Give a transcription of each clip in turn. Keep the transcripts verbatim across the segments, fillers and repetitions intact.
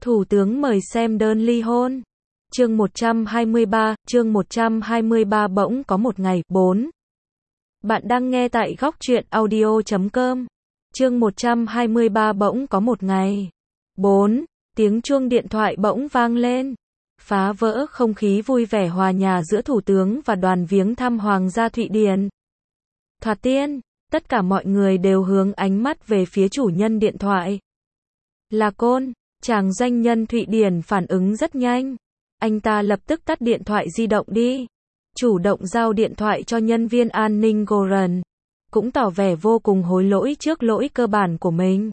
Thủ tướng mời xem đơn ly hôn. Chương một trăm hai mươi ba, chương một trăm hai mươi ba bỗng có một ngày, bốn. Bạn đang nghe tại góc truyện audio chấm com. Chương một trăm hai mươi ba bỗng có một ngày. bốn. Tiếng chuông điện thoại bỗng vang lên. Phá vỡ không khí vui vẻ hòa nhà giữa thủ tướng và đoàn viếng thăm Hoàng gia Thụy Điển. Thoạt tiên, tất cả mọi người đều hướng ánh mắt về phía chủ nhân điện thoại. Là Côn, chàng doanh nhân Thụy Điển phản ứng rất nhanh. Anh ta lập tức tắt điện thoại di động đi. Chủ động giao điện thoại cho nhân viên an ninh Goran. Cũng tỏ vẻ vô cùng hối lỗi trước lỗi cơ bản của mình.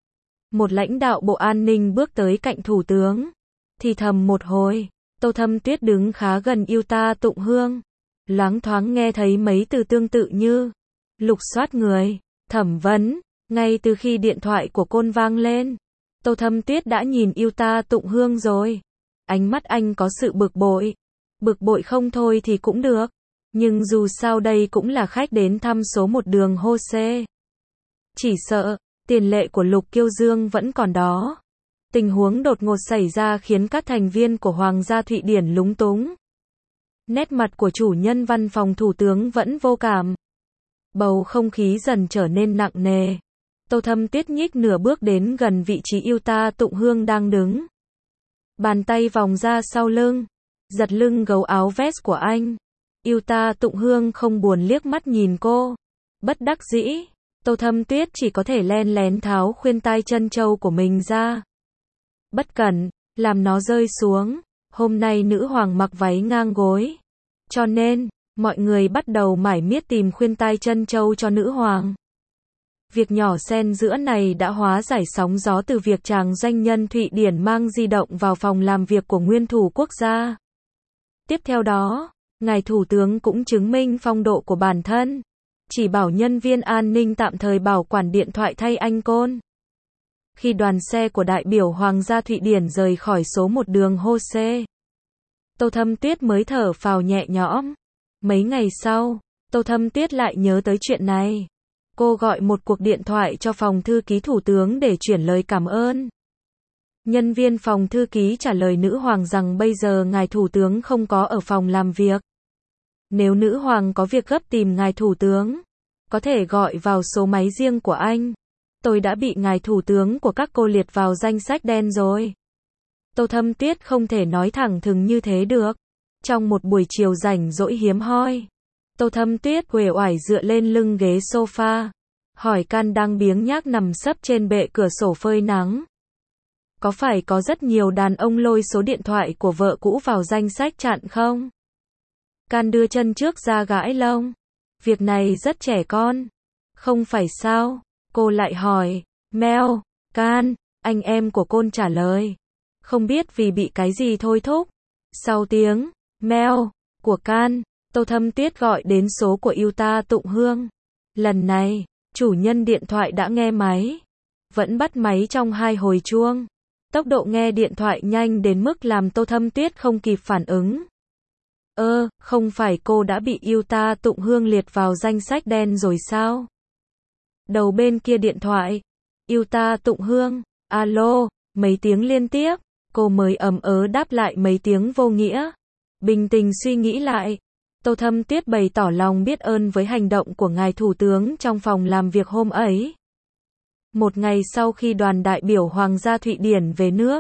Một lãnh đạo bộ an ninh bước tới cạnh thủ tướng. Thì thầm một hồi. Tô Thâm Tuyết đứng khá gần yêu ta tụng hương. Loáng thoáng nghe thấy mấy từ tương tự như lục soát người, thẩm vấn. Ngay từ khi điện thoại của Côn vang lên, Tô Thâm Tuyết đã nhìn yêu ta tụng hương rồi. Ánh mắt anh có sự bực bội. Bực bội không thôi thì cũng được. Nhưng dù sao đây cũng là khách đến thăm số một đường Jose. Chỉ sợ, tiền lệ của Lục Kiêu Dương vẫn còn đó. Tình huống đột ngột xảy ra khiến các thành viên của Hoàng gia Thụy Điển lúng túng. Nét mặt của chủ nhân văn phòng thủ tướng vẫn vô cảm. Bầu không khí dần trở nên nặng nề. Tô Thâm Tuyết nhích nửa bước đến gần vị trí yêu ta tụng hương đang đứng. Bàn tay vòng ra sau lưng, giật lưng gấu áo vest của anh. Yêu ta tụng hương không buồn liếc mắt nhìn cô. Bất đắc dĩ, Tô Thâm Tuyết chỉ có thể len lén tháo khuyên tai chân châu của mình ra. Bất cẩn, làm nó rơi xuống. Hôm nay nữ hoàng mặc váy ngang gối. Cho nên, mọi người bắt đầu mải miết tìm khuyên tai chân châu cho nữ hoàng. Việc nhỏ xen giữa này đã hóa giải sóng gió từ việc chàng doanh nhân Thụy Điển mang di động vào phòng làm việc của nguyên thủ quốc gia. Tiếp theo đó, ngài thủ tướng cũng chứng minh phong độ của bản thân. Chỉ bảo nhân viên an ninh tạm thời bảo quản điện thoại thay anh Côn. Khi đoàn xe của đại biểu Hoàng gia Thụy Điển rời khỏi số một đường Jose, Tô Thâm Tuyết mới thở phào nhẹ nhõm. Mấy ngày sau, Tô Thâm Tuyết lại nhớ tới chuyện này. Cô gọi một cuộc điện thoại cho phòng thư ký thủ tướng để chuyển lời cảm ơn. Nhân viên phòng thư ký trả lời nữ hoàng rằng bây giờ ngài thủ tướng không có ở phòng làm việc. Nếu nữ hoàng có việc gấp tìm ngài thủ tướng, có thể gọi vào số máy riêng của anh. Tôi đã bị ngài thủ tướng của các cô liệt vào danh sách đen rồi. Tô Thâm Tuyết không thể nói thẳng thừng như thế được. Trong một buổi chiều rảnh rỗi hiếm hoi, Tô Thâm Tuyết uể oải dựa lên lưng ghế sofa, hỏi Can đang biếng nhác nằm sấp trên bệ cửa sổ phơi nắng. Có phải có rất nhiều đàn ông lôi số điện thoại của vợ cũ vào danh sách chặn không? Can đưa chân trước ra gãi lông. Việc này rất trẻ con. Không phải sao? Cô lại hỏi. Mel, Can, anh em của Côn trả lời. Không biết vì bị cái gì thôi thúc. Sau tiếng Mel của Can, Tô Thâm Tuyết gọi đến số của yêu ta tụng hương. Lần này, chủ nhân điện thoại đã nghe máy. Vẫn bắt máy trong hai hồi chuông. Tốc độ nghe điện thoại nhanh đến mức làm Tô Thâm Tuyết không kịp phản ứng. Ơ, không phải cô đã bị yêu ta tụng hương liệt vào danh sách đen rồi sao? Đầu bên kia điện thoại. Yêu ta tụng hương. Alo, mấy tiếng liên tiếp. Cô mới ầm ớ đáp lại mấy tiếng vô nghĩa. Bình tĩnh suy nghĩ lại. Tô Thâm Tuyết bày tỏ lòng biết ơn với hành động của ngài thủ tướng trong phòng làm việc hôm ấy. Một ngày sau khi đoàn đại biểu Hoàng gia Thụy Điển về nước,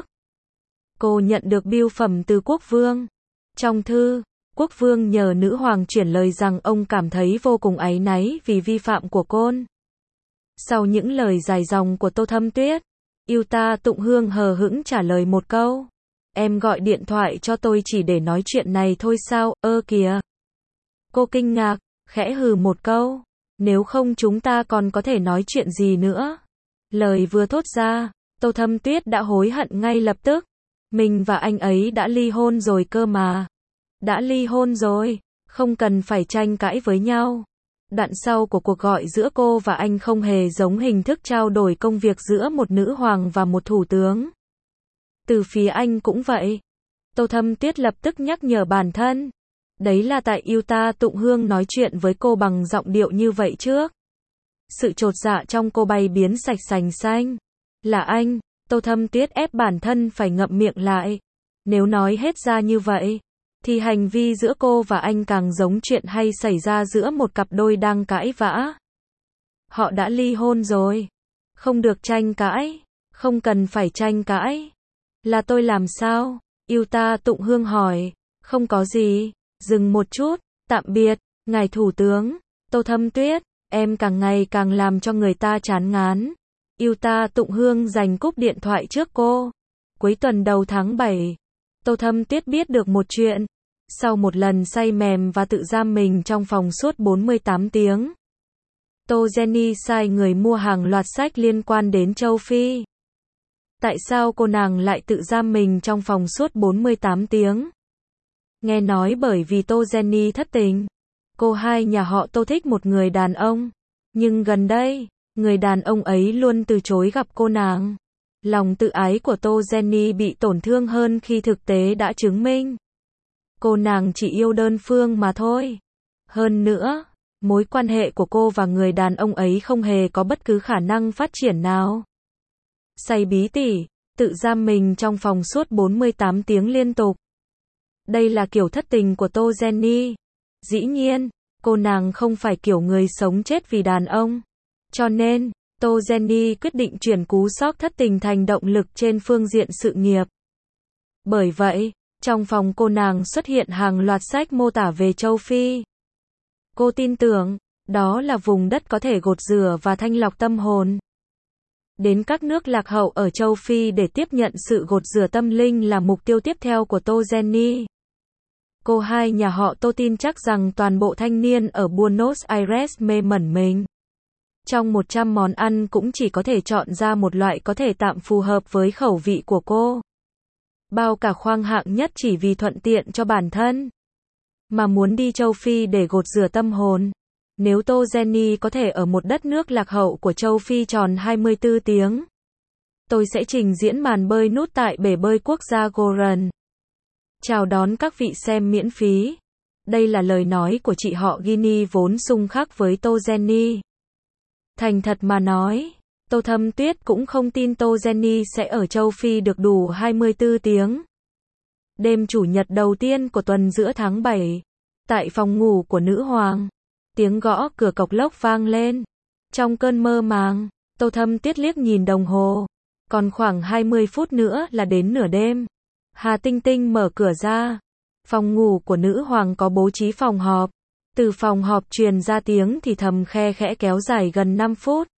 cô nhận được bưu phẩm từ quốc vương. Trong thư, quốc vương nhờ nữ hoàng chuyển lời rằng ông cảm thấy vô cùng áy náy vì vi phạm của Côn. Sau những lời dài dòng của Tô Thâm Tuyết, yêu ta tụng hương hờ hững trả lời một câu. Em gọi điện thoại cho tôi chỉ để nói chuyện này thôi sao? Ơ kìa. Cô kinh ngạc, khẽ hừ một câu. Nếu không chúng ta còn có thể nói chuyện gì nữa? Lời vừa thốt ra, Tô Thâm Tuyết đã hối hận ngay lập tức. Mình và anh ấy đã ly hôn rồi cơ mà. Đã ly hôn rồi, không cần phải tranh cãi với nhau. Đoạn sau của cuộc gọi giữa cô và anh không hề giống hình thức trao đổi công việc giữa một nữ hoàng và một thủ tướng. Từ phía anh cũng vậy. Tô Thâm Tuyết lập tức nhắc nhở bản thân. Đấy là tại yêu ta tụng hương nói chuyện với cô bằng giọng điệu như vậy trước. Sự chột dạ trong cô bay biến sạch sành xanh. Là anh, Tô Thâm Tuyết ép bản thân phải ngậm miệng lại. Nếu nói hết ra như vậy, thì hành vi giữa cô và anh càng giống chuyện hay xảy ra giữa một cặp đôi đang cãi vã. Họ đã ly hôn rồi. Không được tranh cãi. Không cần phải tranh cãi. Là tôi làm sao? Yuta Tụng Hương hỏi. Không có gì. Dừng một chút. Tạm biệt, ngài thủ tướng. Tô Thâm Tuyết, em càng ngày càng làm cho người ta chán ngán. Yuta Tụng Hương giành cúp điện thoại trước cô. Cuối tuần đầu tháng bảy, Tô Thâm Tuyết biết được một chuyện. Sau một lần say mềm và tự giam mình trong phòng suốt bốn mươi tám tiếng, Tô Jenny sai người mua hàng loạt sách liên quan đến châu Phi. Tại sao cô nàng lại tự giam mình trong phòng suốt bốn mươi tám tiếng? Nghe nói bởi vì Tô Jenny thất tình. Cô hai nhà họ Tô thích một người đàn ông. Nhưng gần đây, người đàn ông ấy luôn từ chối gặp cô nàng. Lòng tự ái của Tô Jenny bị tổn thương hơn khi thực tế đã chứng minh cô nàng chỉ yêu đơn phương mà thôi. Hơn nữa, mối quan hệ của cô và người đàn ông ấy không hề có bất cứ khả năng phát triển nào. Say bí tỉ, tự giam mình trong phòng suốt bốn mươi tám tiếng liên tục. Đây là kiểu thất tình của Tô Jenny. Dĩ nhiên, cô nàng không phải kiểu người sống chết vì đàn ông. Cho nên, Tô Jenny quyết định chuyển cú sốc thất tình thành động lực trên phương diện sự nghiệp. Bởi vậy, trong phòng cô nàng xuất hiện hàng loạt sách mô tả về châu Phi. Cô tin tưởng, đó là vùng đất có thể gột rửa và thanh lọc tâm hồn. Đến các nước lạc hậu ở châu Phi để tiếp nhận sự gột rửa tâm linh là mục tiêu tiếp theo của Tô Jenny. Cô hai nhà họ Tô tin chắc rằng toàn bộ thanh niên ở Buenos Aires mê mẩn mình. Trong một trăm món ăn cũng chỉ có thể chọn ra một loại có thể tạm phù hợp với khẩu vị của cô. Bao cả khoang hạng nhất chỉ vì thuận tiện cho bản thân. Mà muốn đi châu Phi để gột rửa tâm hồn. Nếu Tô Jenny có thể ở một đất nước lạc hậu của châu Phi tròn hai mươi tư tiếng, tôi sẽ trình diễn màn bơi nút tại bể bơi quốc gia Goran. Chào đón các vị xem miễn phí. Đây là lời nói của chị họ Ginny vốn xung khắc với Tô Jenny. Thành thật mà nói, Tô Thâm Tuyết cũng không tin Tô Jenny sẽ ở châu Phi được đủ hai mươi tư tiếng. Đêm chủ nhật đầu tiên của tuần giữa tháng bảy, tại phòng ngủ của nữ hoàng, tiếng gõ cửa cộc lốc vang lên. Trong cơn mơ màng, Tô Thâm Tuyết liếc nhìn đồng hồ. Còn khoảng hai mươi phút nữa là đến nửa đêm. Hà Tinh Tinh mở cửa ra. Phòng ngủ của nữ hoàng có bố trí phòng họp. Từ phòng họp truyền ra tiếng thì thầm khe khẽ kéo dài gần năm phút.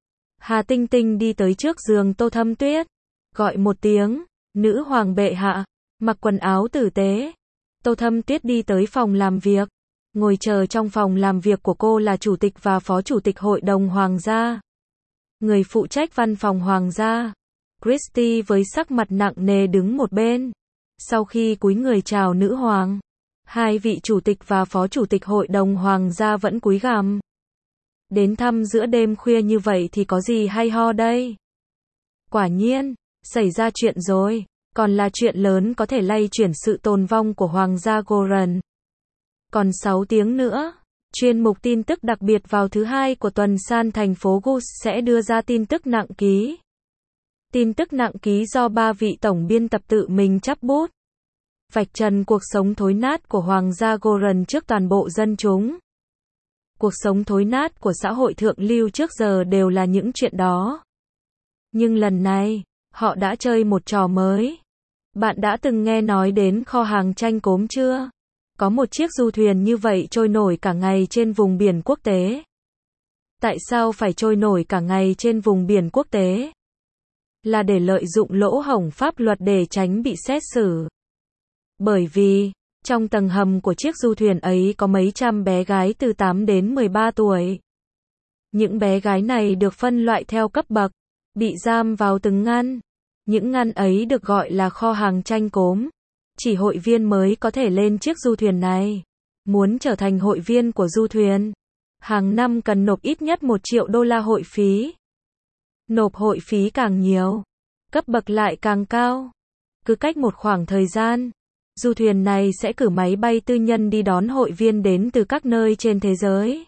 Hà Tinh Tinh đi tới trước giường Tô Thâm Tuyết. Gọi một tiếng, nữ hoàng bệ hạ, mặc quần áo tử tế. Tô Thâm Tuyết đi tới phòng làm việc. Ngồi chờ trong phòng làm việc của cô là chủ tịch và phó chủ tịch hội đồng hoàng gia. Người phụ trách văn phòng hoàng gia, Christy với sắc mặt nặng nề đứng một bên. Sau khi cúi người chào nữ hoàng, hai vị chủ tịch và phó chủ tịch hội đồng hoàng gia vẫn cúi gằm. Đến thăm giữa đêm khuya như vậy thì có gì hay ho đây? Quả nhiên, xảy ra chuyện rồi, còn là chuyện lớn có thể lay chuyển sự tồn vong của hoàng gia Goran. Còn sáu tiếng nữa, chuyên mục tin tức đặc biệt vào thứ hai của tuần san thành phố Gus sẽ đưa ra tin tức nặng ký. Tin tức nặng ký do ba vị tổng biên tập tự mình chắp bút. Vạch trần cuộc sống thối nát của hoàng gia Goran trước toàn bộ dân chúng. Cuộc sống thối nát của xã hội thượng lưu trước giờ đều là những chuyện đó. Nhưng lần này, họ đã chơi một trò mới. Bạn đã từng nghe nói đến kho hàng tranh cốm chưa? Có một chiếc du thuyền như vậy trôi nổi cả ngày trên vùng biển quốc tế. Tại sao phải trôi nổi cả ngày trên vùng biển quốc tế? Là để lợi dụng lỗ hổng pháp luật để tránh bị xét xử. Bởi vì, trong tầng hầm của chiếc du thuyền ấy có mấy trăm bé gái từ tám đến mười ba tuổi. Những bé gái này được phân loại theo cấp bậc, bị giam vào từng ngăn. Những ngăn ấy được gọi là kho hàng tranh cốm. Chỉ hội viên mới có thể lên chiếc du thuyền này. Muốn trở thành hội viên của du thuyền, hàng năm cần nộp ít nhất một triệu đô la hội phí. Nộp hội phí càng nhiều, cấp bậc lại càng cao. Cứ cách một khoảng thời gian, du thuyền này sẽ cử máy bay tư nhân đi đón hội viên đến từ các nơi trên thế giới.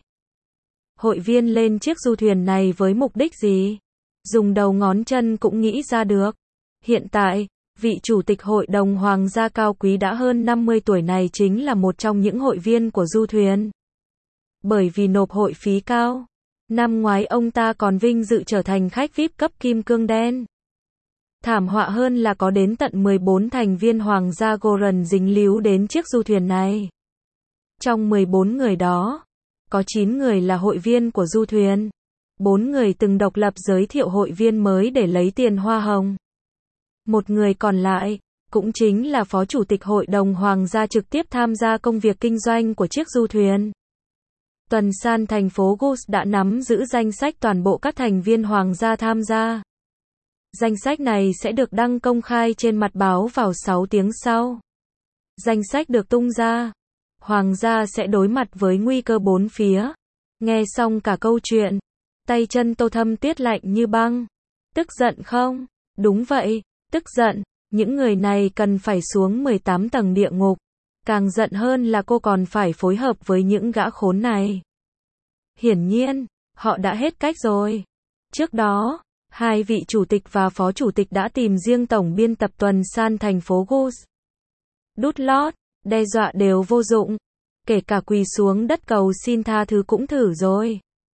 Hội viên lên chiếc du thuyền này với mục đích gì? Dùng đầu ngón chân cũng nghĩ ra được. Hiện tại, vị chủ tịch hội đồng hoàng gia cao quý đã hơn năm mươi tuổi này chính là một trong những hội viên của du thuyền. Bởi vì nộp hội phí cao, năm ngoái ông ta còn vinh dự trở thành khách vi ai pi cấp kim cương đen. Thảm họa hơn là có đến tận mười bốn thành viên hoàng gia Goron dính líu đến chiếc du thuyền này. Trong mười bốn người đó, có chín người là hội viên của du thuyền. bốn người từng độc lập giới thiệu hội viên mới để lấy tiền hoa hồng. Một người còn lại, cũng chính là phó chủ tịch hội đồng hoàng gia trực tiếp tham gia công việc kinh doanh của chiếc du thuyền. Tuần san thành phố Goose đã nắm giữ danh sách toàn bộ các thành viên hoàng gia tham gia. Danh sách này sẽ được đăng công khai trên mặt báo vào sáu tiếng sau. Danh sách được tung ra, hoàng gia sẽ đối mặt với nguy cơ bốn phía. Nghe xong cả câu chuyện, tay chân Tô Thâm Tuyết lạnh như băng. Tức giận không? Đúng vậy, tức giận. Những người này cần phải xuống mười tám tầng địa ngục. Càng giận hơn là cô còn phải phối hợp với những gã khốn này. Hiển nhiên, họ đã hết cách rồi. Trước đó, hai vị chủ tịch và phó chủ tịch đã tìm riêng tổng biên tập Tuần san thành phố Goose. Đút lót, đe dọa đều vô dụng. Kể cả quỳ xuống đất cầu xin tha thứ cũng thử rồi.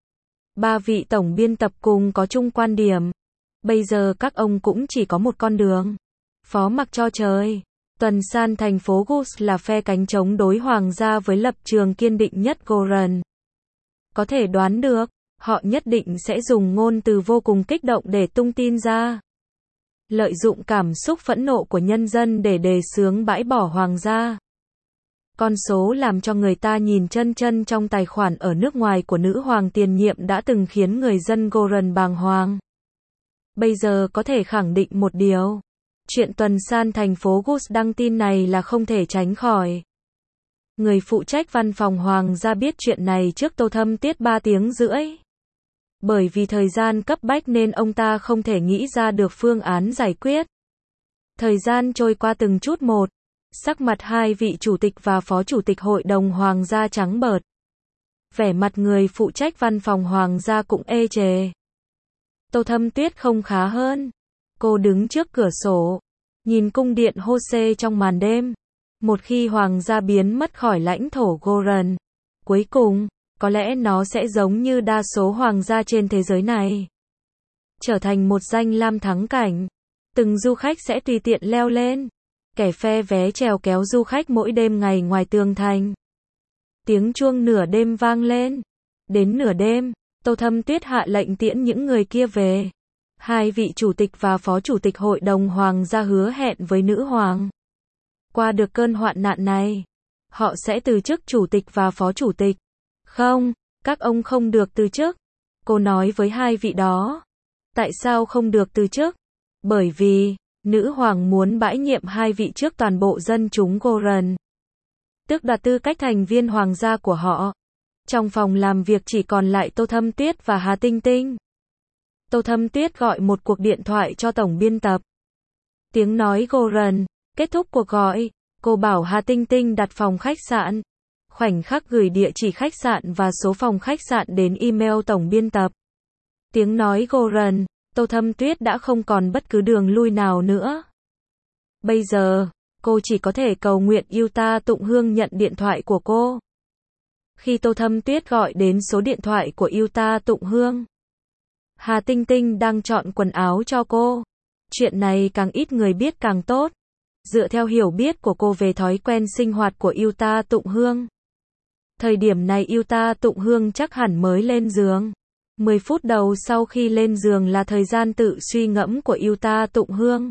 Ba vị tổng biên tập cùng có chung quan điểm. Bây giờ các ông cũng chỉ có một con đường. Phó mặc cho trời. Tuần san thành phố Goose là phe cánh chống đối hoàng gia với lập trường kiên định nhất Goron. Có thể đoán được, họ nhất định sẽ dùng ngôn từ vô cùng kích động để tung tin ra. Lợi dụng cảm xúc phẫn nộ của nhân dân để đề xướng bãi bỏ hoàng gia. Con số làm cho người ta nhìn chân chân trong tài khoản ở nước ngoài của nữ hoàng tiền nhiệm đã từng khiến người dân Goron bàng hoàng. Bây giờ có thể khẳng định một điều. Chuyện Tuần san thành phố Goose đăng tin này là không thể tránh khỏi. Người phụ trách văn phòng hoàng gia biết chuyện này trước Tô Thâm Tuyết ba tiếng rưỡi. Bởi vì thời gian cấp bách nên ông ta không thể nghĩ ra được phương án giải quyết. Thời gian trôi qua từng chút một. Sắc mặt hai vị chủ tịch và phó chủ tịch hội đồng hoàng gia trắng bợt. Vẻ mặt người phụ trách văn phòng hoàng gia cũng ê chề. Tô Thâm Tuyết không khá hơn. Cô đứng trước cửa sổ, nhìn cung điện Hose trong màn đêm. Một khi hoàng gia biến mất khỏi lãnh thổ Goron, cuối cùng, có lẽ nó sẽ giống như đa số hoàng gia trên thế giới này. Trở thành một danh lam thắng cảnh. Từng du khách sẽ tùy tiện leo lên. Kẻ phe vé chèo kéo du khách mỗi đêm ngày ngoài tường thành. Tiếng chuông nửa đêm vang lên. Đến nửa đêm, Tô Thâm Tuyết hạ lệnh tiễn những người kia về. Hai vị chủ tịch và phó chủ tịch hội đồng hoàng gia hứa hẹn với nữ hoàng. Qua được cơn hoạn nạn này, họ sẽ từ chức chủ tịch và phó chủ tịch. Không, các ông không được từ chức. Cô nói với hai vị đó. Tại sao không được từ chức? Bởi vì, nữ hoàng muốn bãi nhiệm hai vị trước toàn bộ dân chúng Goron. Tước đoạt tư cách thành viên hoàng gia của họ. Trong phòng làm việc chỉ còn lại Tô Thâm Tuyết và Hà Tinh Tinh. Tô Thâm Tuyết gọi một cuộc điện thoại cho tổng biên tập. Tiếng nói Goron. Kết thúc cuộc gọi, cô bảo Hà Tinh Tinh đặt phòng khách sạn. Khoảnh khắc gửi địa chỉ khách sạn và số phòng khách sạn đến email tổng biên tập. Tiếng nói Goron. Tô Thâm Tuyết đã không còn bất cứ đường lui nào nữa. Bây giờ, cô chỉ có thể cầu nguyện Yuta Tụng Hương nhận điện thoại của cô. Khi Tô Thâm Tuyết gọi đến số điện thoại của Yuta Tụng Hương, Hà Tinh Tinh đang chọn quần áo cho cô. Chuyện này càng ít người biết càng tốt. Dựa theo hiểu biết của cô về thói quen sinh hoạt của Yuta Tụng Hương. Thời điểm này Yuta Tụng Hương chắc hẳn mới lên giường. mười phút đầu sau khi lên giường là thời gian tự suy ngẫm của Yuta Tụng Hương.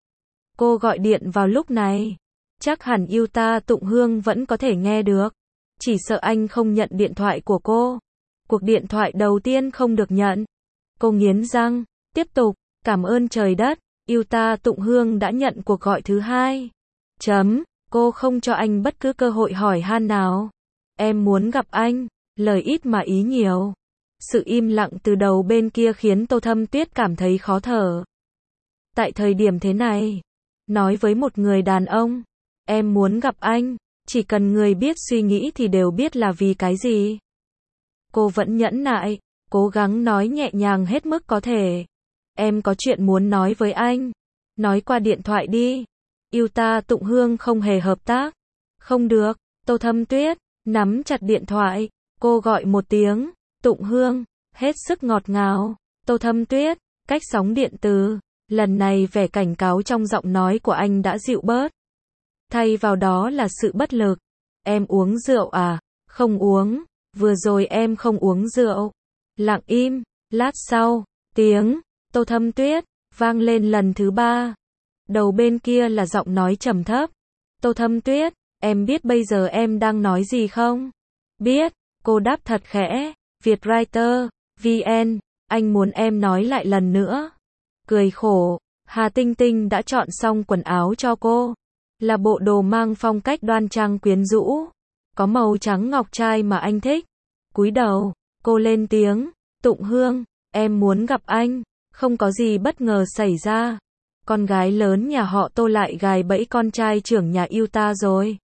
Cô gọi điện vào lúc này. Chắc hẳn Yuta Tụng Hương vẫn có thể nghe được. Chỉ sợ anh không nhận điện thoại của cô. Cuộc điện thoại đầu tiên không được nhận. Cô nghiến răng, tiếp tục, cảm ơn trời đất. Yuta Tụng Hương đã nhận cuộc gọi thứ hai. Chấm, cô không cho anh bất cứ cơ hội hỏi han nào. Em muốn gặp anh, lời ít mà ý nhiều. Sự im lặng từ đầu bên kia khiến Tô Thâm Tuyết cảm thấy khó thở. Tại thời điểm thế này, nói với một người đàn ông, em muốn gặp anh, chỉ cần người biết suy nghĩ thì đều biết là vì cái gì. Cô vẫn nhẫn nại, cố gắng nói nhẹ nhàng hết mức có thể. Em có chuyện muốn nói với anh. nói qua điện thoại đi. Yêu ta Tụng Hương không hề hợp tác. Không được, Tô Thâm Tuyết, nắm chặt điện thoại, cô gọi một tiếng, Tụng Hương, hết sức ngọt ngào, Tô Thâm Tuyết, cách sóng điện từ, lần này vẻ cảnh cáo trong giọng nói của anh đã dịu bớt. Thay vào đó là sự bất lực. Em uống rượu à? Không uống, vừa rồi em không uống rượu. Lặng im, lát sau, tiếng, Tô Thâm Tuyết, vang lên lần thứ ba. Đầu bên kia là giọng nói trầm thấp. Tô Thâm Tuyết, em biết bây giờ em đang nói gì không? Biết, cô đáp thật khẽ. Vietwriter, vê en, anh muốn em nói lại lần nữa. Cười khổ, Hà Tinh Tinh đã chọn xong quần áo cho cô. Là bộ đồ mang phong cách đoan trang quyến rũ. Có màu trắng ngọc trai mà anh thích. Cúi đầu, cô lên tiếng, Tụng Hương, em muốn gặp anh. Không có gì bất ngờ xảy ra. Con gái lớn nhà họ Tô lại gài bẫy con trai trưởng nhà yêu ta rồi.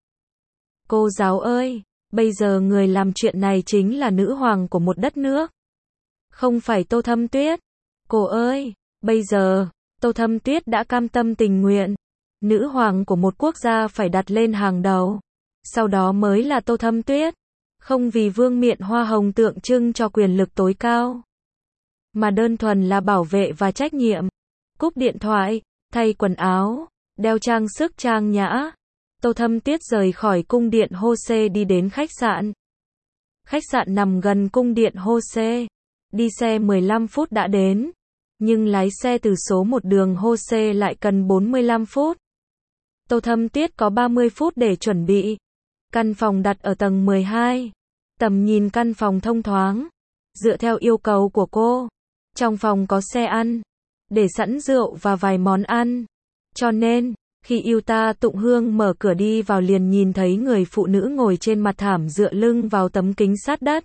Cô giáo ơi, bây giờ người làm chuyện này chính là nữ hoàng của một đất nước. Không phải Tô Thâm Tuyết. Cô ơi, bây giờ, Tô Thâm Tuyết đã cam tâm tình nguyện. Nữ hoàng của một quốc gia phải đặt lên hàng đầu. Sau đó mới là Tô Thâm Tuyết. Không vì vương miện hoa hồng tượng trưng cho quyền lực tối cao. Mà đơn thuần là bảo vệ và trách nhiệm. Cúp điện thoại, thay quần áo, đeo trang sức trang nhã. Tô Thâm Tuyết rời khỏi cung điện Hose đi đến khách sạn. Khách sạn nằm gần cung điện Hose. Đi xe mười lăm phút đã đến. Nhưng lái xe từ số một đường Hose lại cần bốn mươi lăm phút. Tô Thâm Tuyết có ba mươi phút để chuẩn bị. Căn phòng đặt ở tầng mười hai. Tầm nhìn căn phòng thông thoáng. Dựa theo yêu cầu của cô. Trong phòng có xe ăn. Để sẵn rượu và vài món ăn. Cho nên, khi yêu ta Tụng Hương mở cửa đi vào liền nhìn thấy người phụ nữ ngồi trên mặt thảm dựa lưng vào tấm kính sát đất.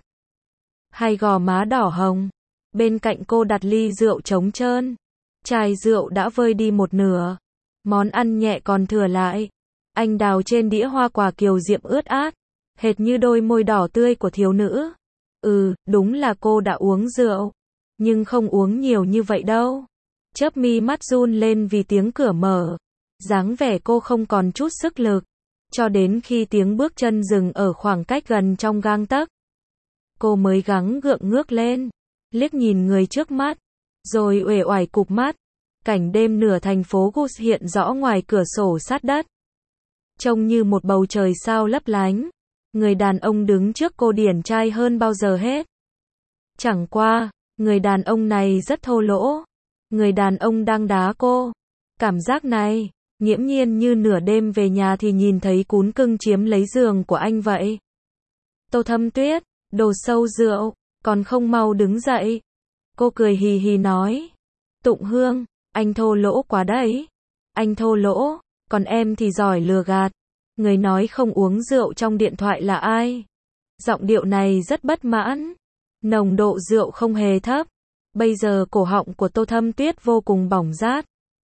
Hai gò má đỏ hồng. Bên cạnh cô đặt ly rượu trống trơn. Chai rượu đã vơi đi một nửa. Món ăn nhẹ còn thừa lại. Anh đào trên đĩa hoa quả kiều diệm ướt át. Hệt như đôi môi đỏ tươi của thiếu nữ. Ừ, đúng là cô đã uống rượu. Nhưng không uống nhiều như vậy đâu. Chớp mi mắt run lên vì tiếng cửa mở. Dáng vẻ cô không còn chút sức lực. Cho đến khi tiếng bước chân dừng ở khoảng cách gần trong gang tấc. Cô mới gắng gượng ngước lên. Liếc nhìn người trước mắt. Rồi uể oải cụp mắt. Cảnh đêm nửa thành phố Gus hiện rõ ngoài cửa sổ sát đất. Trông như một bầu trời sao lấp lánh. Người đàn ông đứng trước cô điển trai hơn bao giờ hết. Chẳng qua, người đàn ông này rất thô lỗ. Người đàn ông đang đá cô. Cảm giác này, nghiễm nhiên như nửa đêm về nhà thì nhìn thấy cún cưng chiếm lấy giường của anh vậy. Tô Thâm Tuyết, đồ sâu rượu, còn không mau đứng dậy. Cô cười hì hì nói. Tụng Hương, anh thô lỗ quá đấy. Anh thô lỗ, còn em thì giỏi lừa gạt. Người nói không uống rượu trong điện thoại là ai? Giọng điệu này rất bất mãn. Nồng độ rượu không hề thấp. Bây giờ cổ họng của Tô Thâm Tuyết vô cùng bỏng rát.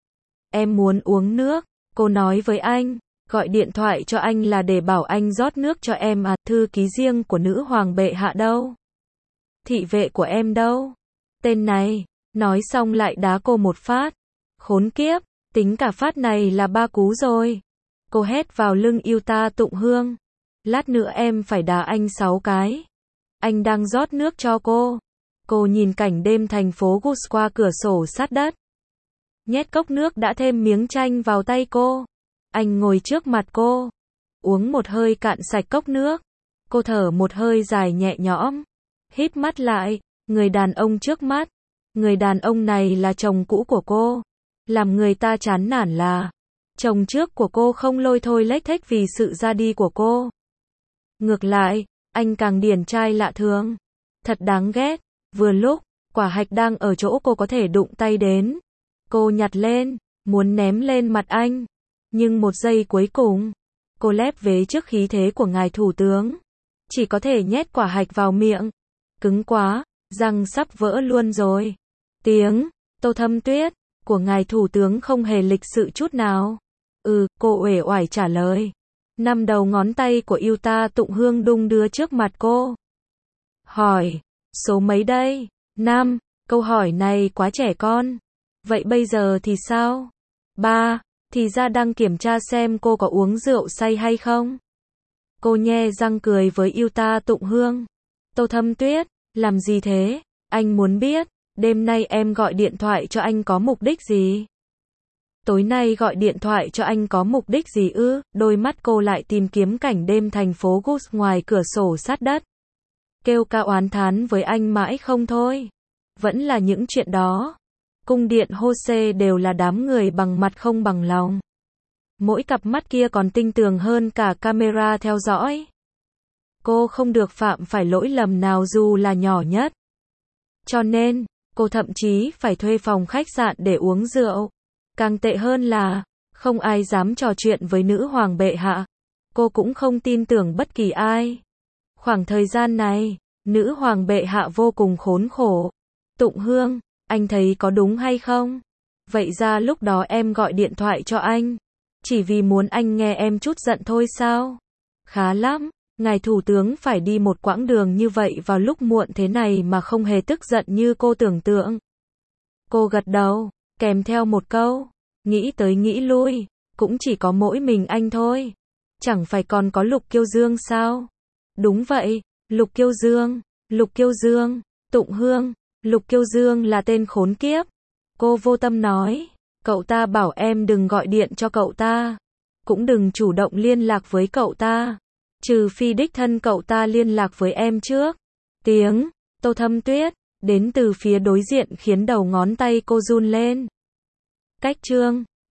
Em muốn uống nước, cô nói với anh. Gọi điện thoại cho anh là để bảo anh rót nước cho em à, thư ký riêng của nữ hoàng bệ hạ đâu? Thị vệ của em đâu? Tên này, nói xong lại đá cô một phát. Khốn kiếp, tính cả phát này là ba cú rồi. Cô hét vào lưng yêu ta Tụng Hương. Lát nữa em phải đá anh sáu cái. Anh đang rót nước cho cô. Cô nhìn cảnh đêm thành phố Gus qua cửa sổ sát đất. Nhét cốc nước đã thêm miếng chanh vào tay cô. Anh ngồi trước mặt cô. Uống một hơi cạn sạch cốc nước. Cô thở một hơi dài nhẹ nhõm. Híp mắt lại. Người đàn ông trước mắt. Người đàn ông này là chồng cũ của cô. Làm người ta chán nản là chồng trước của cô không lôi thôi lếch thếch vì sự ra đi của cô. Ngược lại, anh càng điển trai lạ thường. Thật đáng ghét. Vừa lúc, quả hạch đang ở chỗ cô có thể đụng tay đến. Cô nhặt lên, muốn ném lên mặt anh. Nhưng một giây cuối cùng, cô lép vế trước khí thế của ngài thủ tướng. Chỉ có thể nhét quả hạch vào miệng. Cứng quá, răng sắp vỡ luôn rồi. Tiếng, Tô Thâm Tuyết, của ngài thủ tướng không hề lịch sự chút nào. Ừ, cô uể oải trả lời. Năm đầu ngón tay của yêu ta Tụng Hương đung đưa trước mặt cô. Hỏi, số mấy đây? Năm, câu hỏi này quá trẻ con. Vậy bây giờ thì sao? Ba, thì ra đang kiểm tra xem cô có uống rượu say hay không. Cô nhe răng cười với yêu ta Tụng Hương. Tô Thâm Tuyết, làm gì thế? Anh muốn biết, đêm nay em gọi điện thoại cho anh có mục đích gì? Tối nay gọi điện thoại cho anh có mục đích gì ư? Đôi mắt cô lại tìm kiếm cảnh đêm thành phố Gus ngoài cửa sổ sát đất. Kêu ca oán thán với anh mãi không thôi. Vẫn là những chuyện đó. Cung điện Jose đều là đám người bằng mặt không bằng lòng. Mỗi cặp mắt kia còn tinh tường hơn cả camera theo dõi. Cô không được phạm phải lỗi lầm nào dù là nhỏ nhất. Cho nên, cô thậm chí phải thuê phòng khách sạn để uống rượu. Càng tệ hơn là, không ai dám trò chuyện với nữ hoàng bệ hạ. Cô cũng không tin tưởng bất kỳ ai. Khoảng thời gian này, nữ hoàng bệ hạ vô cùng khốn khổ. Tụng Hương, anh thấy có đúng hay không? Vậy ra lúc đó em gọi điện thoại cho anh, chỉ vì muốn anh nghe em chút giận thôi sao? Khá lắm, ngài thủ tướng phải đi một quãng đường như vậy vào lúc muộn thế này mà không hề tức giận như cô tưởng tượng. Cô gật đầu, kèm theo một câu, nghĩ tới nghĩ lui, cũng chỉ có mỗi mình anh thôi. Chẳng phải còn có Lục Kiêu Dương sao? Đúng vậy, Lục Kiêu Dương, Lục Kiêu Dương, Tụng Hương, Lục Kiêu Dương là tên khốn kiếp. Cô vô tâm nói, cậu ta bảo em đừng gọi điện cho cậu ta, cũng đừng chủ động liên lạc với cậu ta, trừ phi đích thân cậu ta liên lạc với em trước. Tiếng Tô Thâm Tuyết đến từ phía đối diện khiến đầu ngón tay cô run lên. Cách chương